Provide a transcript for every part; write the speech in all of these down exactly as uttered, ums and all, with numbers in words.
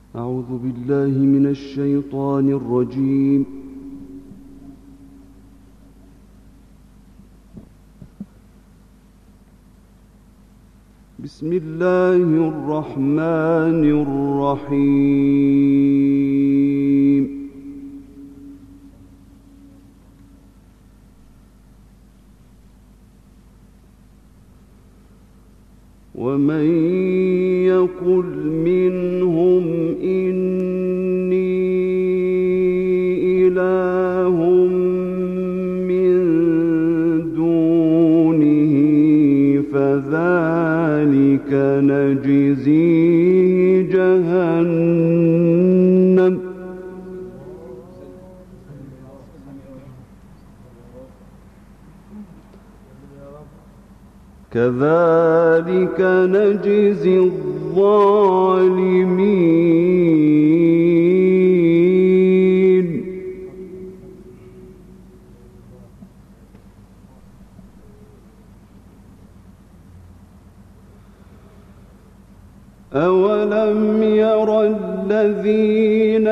أعوذ بالله من الشيطان الرجيم. بسم الله الرحمن الرحيم. ومن يقل منهم إني إله من دونه فذلك نجزيه جهنم كذلك نجزي الظالمين. أولم ير الذين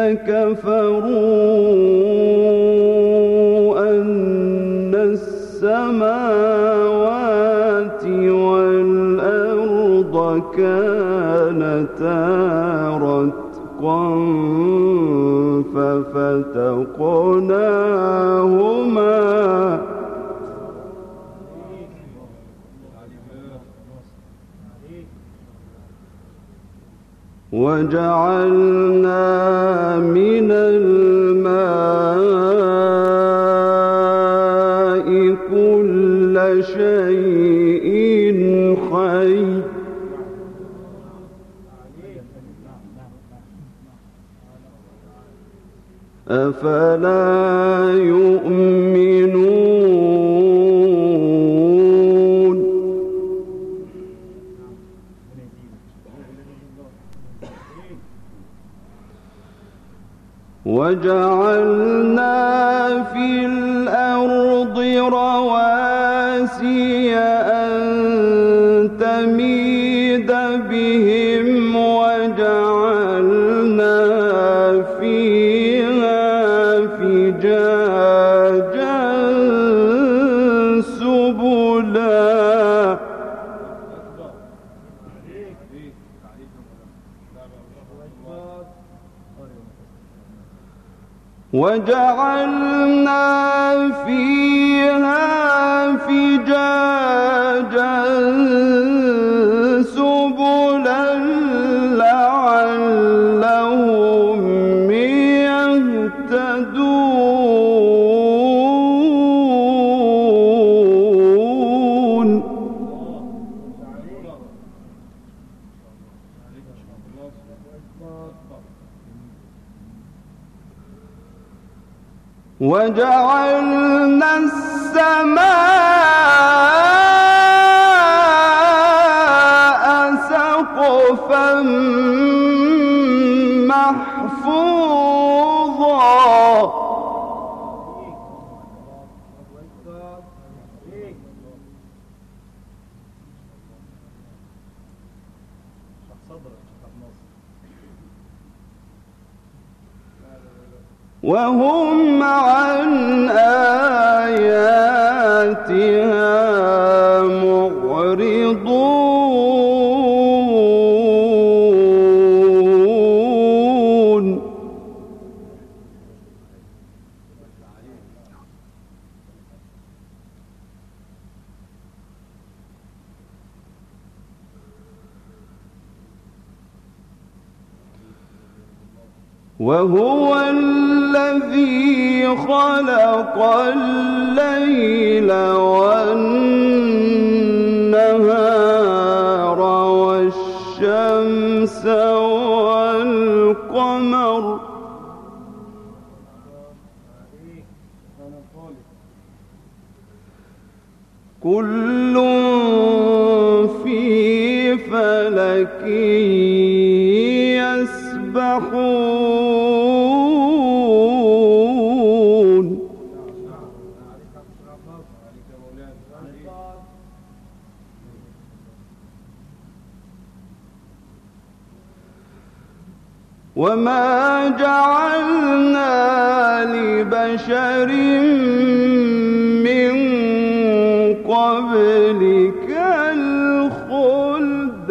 كفروا أن السماوات والأرض كانتا رتقا ففتقناهما وجعلنا من الماء كل شيء حي أفلا يؤمنون. وجعلنا في الأرض رواسي أن تميد بهم وجعلنا فيها فجاجا سبلا وجعلنا فيها فجاجا سبلا لعلهم يهتدون. وجعلنا السماء سقفا محفوظا وهم عن آياتها معرضون. وهو الذي خلق الليل والنهار والشمس والقمر كل في فلك يسبحون. وما جعلنا لبشر من قبلك الخلد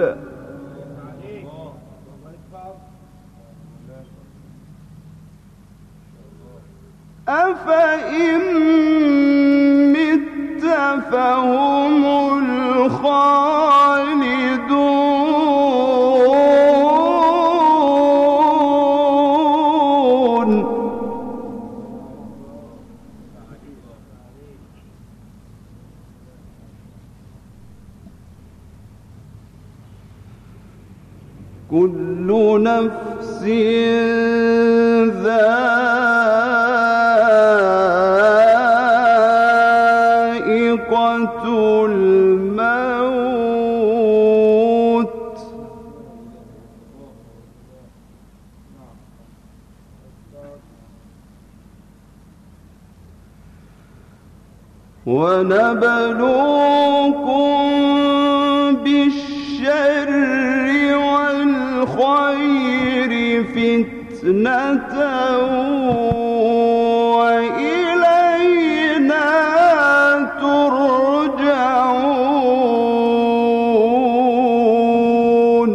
أفإن مت فهم الخالدون كل نفس ذائقة الموت ونبلوكم بالشر والخير فتنة وإلينا ترجعون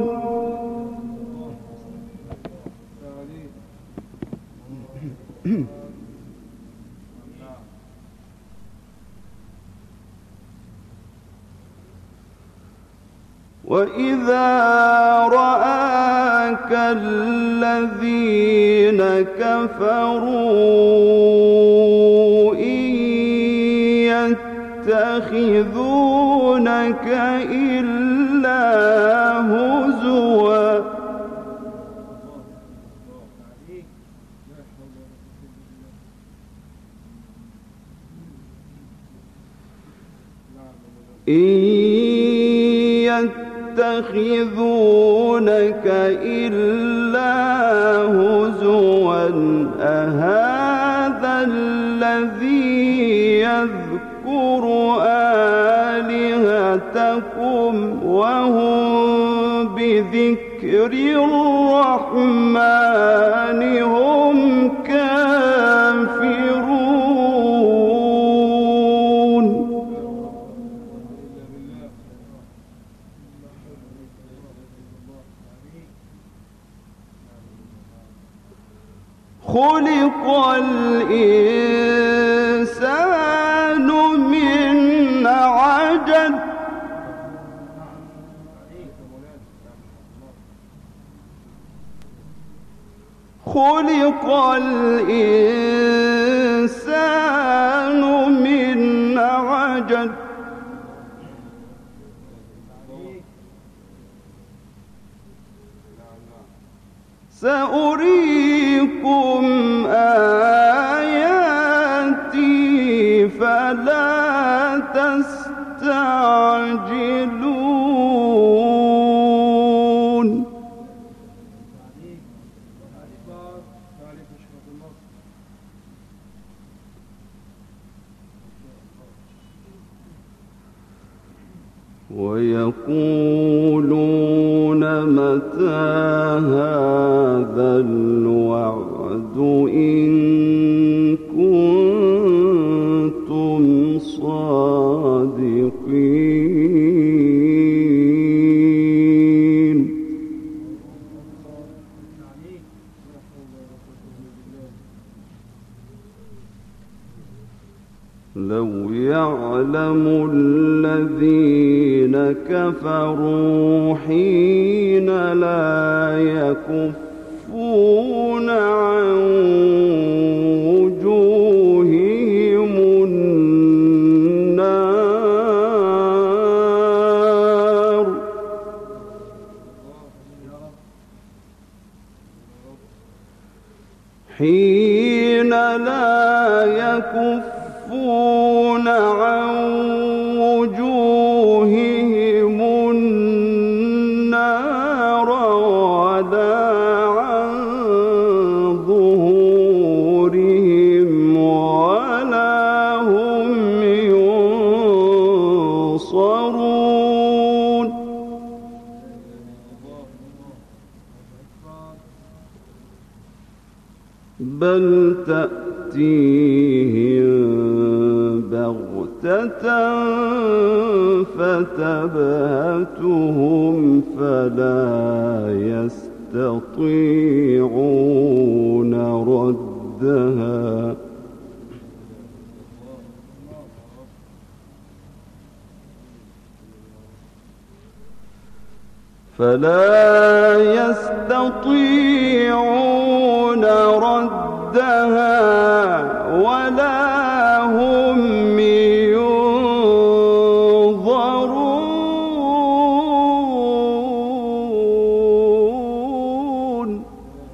وإذا رآك الذين كفروا إن يتخذونك إلا هزوا إن يتخذونك إلا هزوا أهذا الذي يذكر آلهتكم وهم بذكر الرحمن هم كافرون خلق الإنسان من عجل خلق الإنسان من عجل سأريكم آياتي فلا تستعجلون ويقولون متى هذا الوعد إن كنتم صادقين لو يعلم الذين كفروا حين لا يكفون عن وجوههم النار حين لا يكفون عن وجوههم النار ولا عن ظهورهم ولا هم ينصرون بل تأتيهم بغتة فتبهتهم فلا يستطيعون ردها فلا يستطيعون ردها ولا هم ينظرون.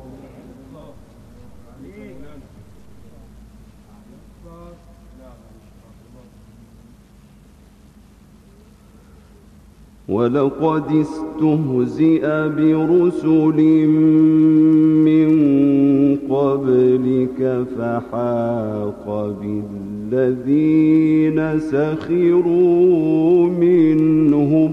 ولقد استهزئ برسل من قبلك فحاق بالذين سخروا منهم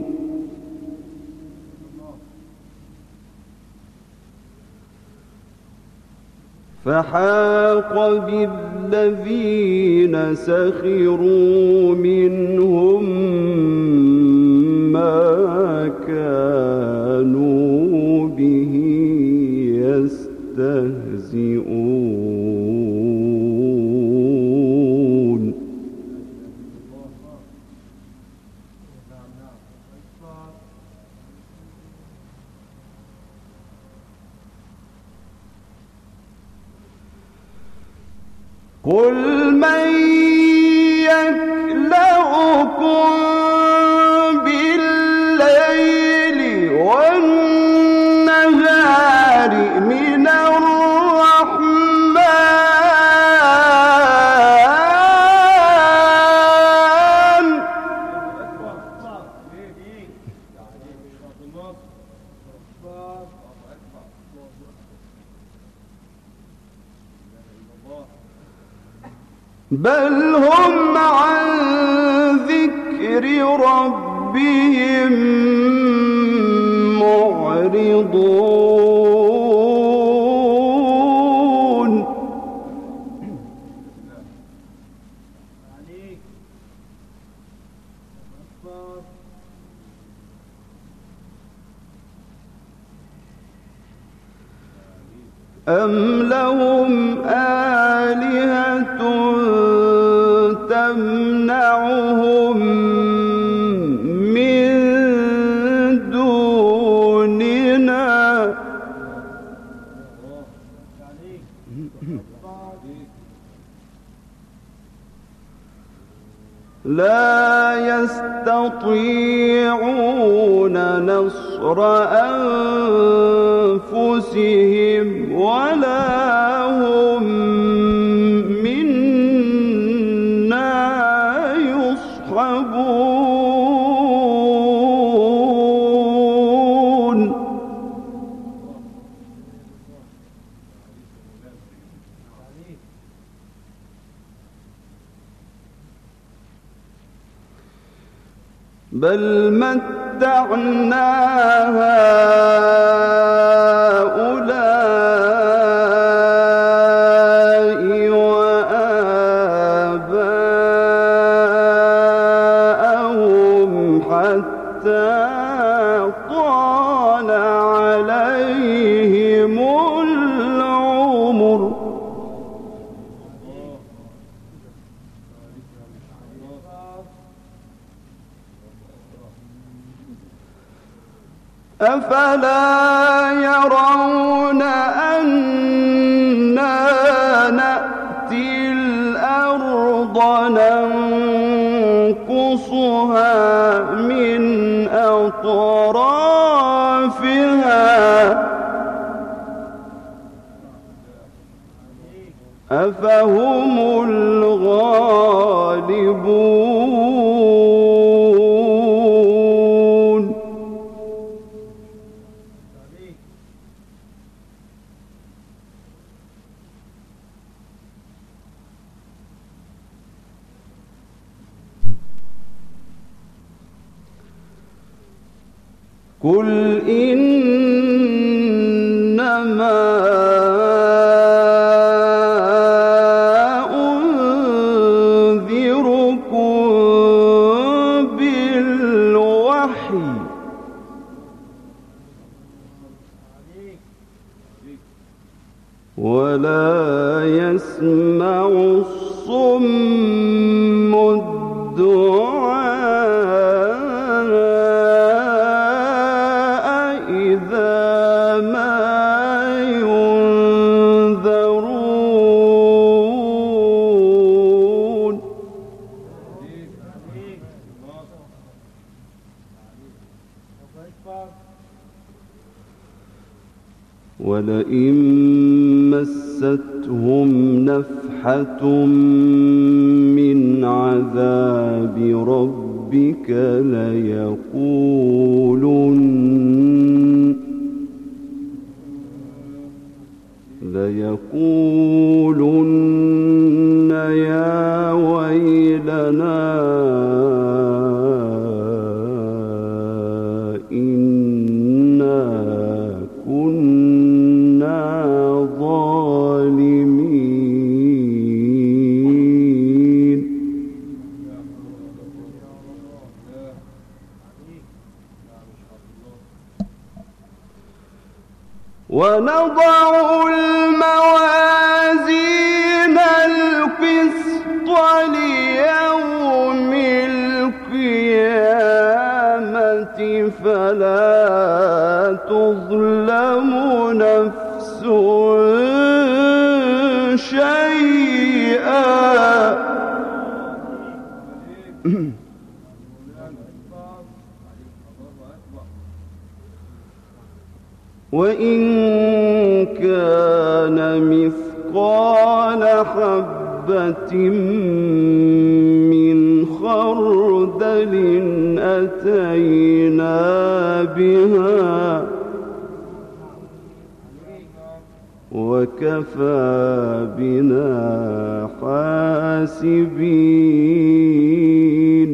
فحاق بالذين سخروا منهم ما كانوا به يستهزئون. قل من يكلؤكم بالليل والنهار من الرحمن بل هم عن ذكر ربهم معرضون. أم لهم آلهة تمنعهم من دوننا لا يستطيعون نصر أنفسهم ولا هم منا يصحبون. بل متعنا هؤلاء وآباءهم حتى طال عليهم العمر أفلا يرون أنا نأتي الأرض ننقصها من أطرافها أفهم الغالبون. قل إنما ولا يسمع الصم الدعاء إذا ما ينذرون. ولئن مستهم نفحة من عذاب ربك ليقولن ليقولن يا ويلنا إنا كنا ظالمين. ونضع الموازين القسط ليوم القيامة فلا تظلم نفس شيئا وإن كان مثقال حبة من خردل أتينا بها وكفى بنا حاسبين.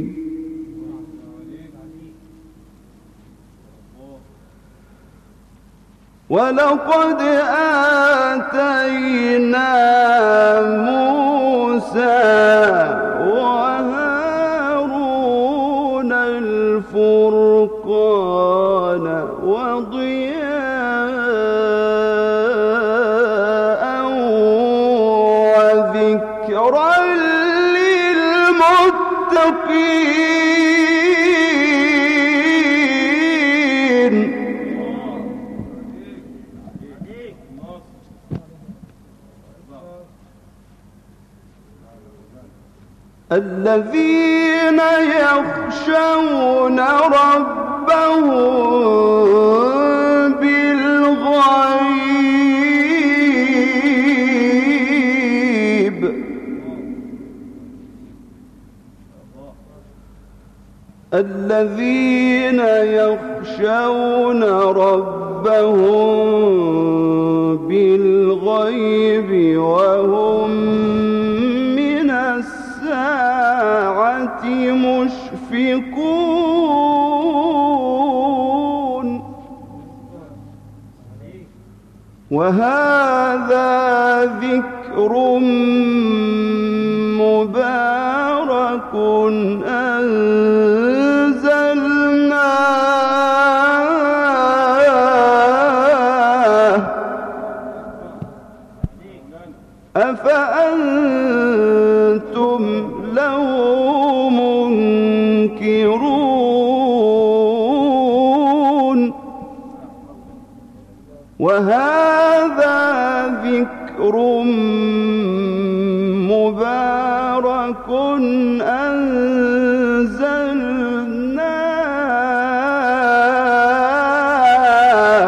ولقد آتينا موسى وهارون الفرقان وضياء وذكرا للمتقين. الذين يخشون ربهم بالغيب الذين يخشون ربهم بالغيب وهم من الساعة مشفقون. وهذا ذكر مبارك أنزلناه أفأنتم له منكرون. وهذا ذكر مبارك أنزلناه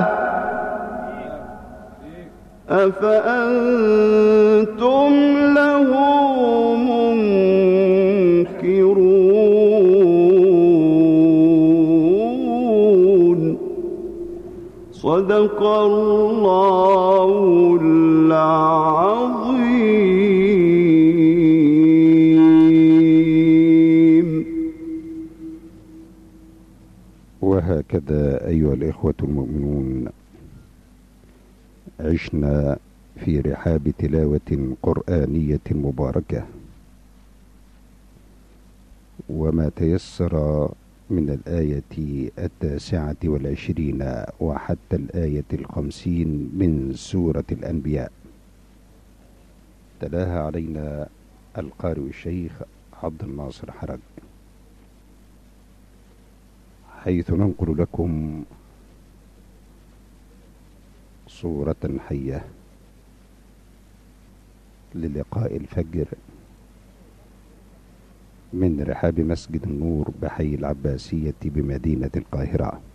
أفأنتم له منكرون. صدق الله العظيم. وهكذا أيها الإخوة المؤمنون عشنا في رحاب تلاوة قرآنية مباركة، وما تيسر من الآية التاسعة والعشرين وحتى الآية الخمسين من سورة الأنبياء. تلاها علينا القارئ الشيخ عبد الناصر حرج، حيث ننقل لكم صورة حية للقاء الفجر من رحاب مسجد النور بحي العباسية بمدينة القاهرة.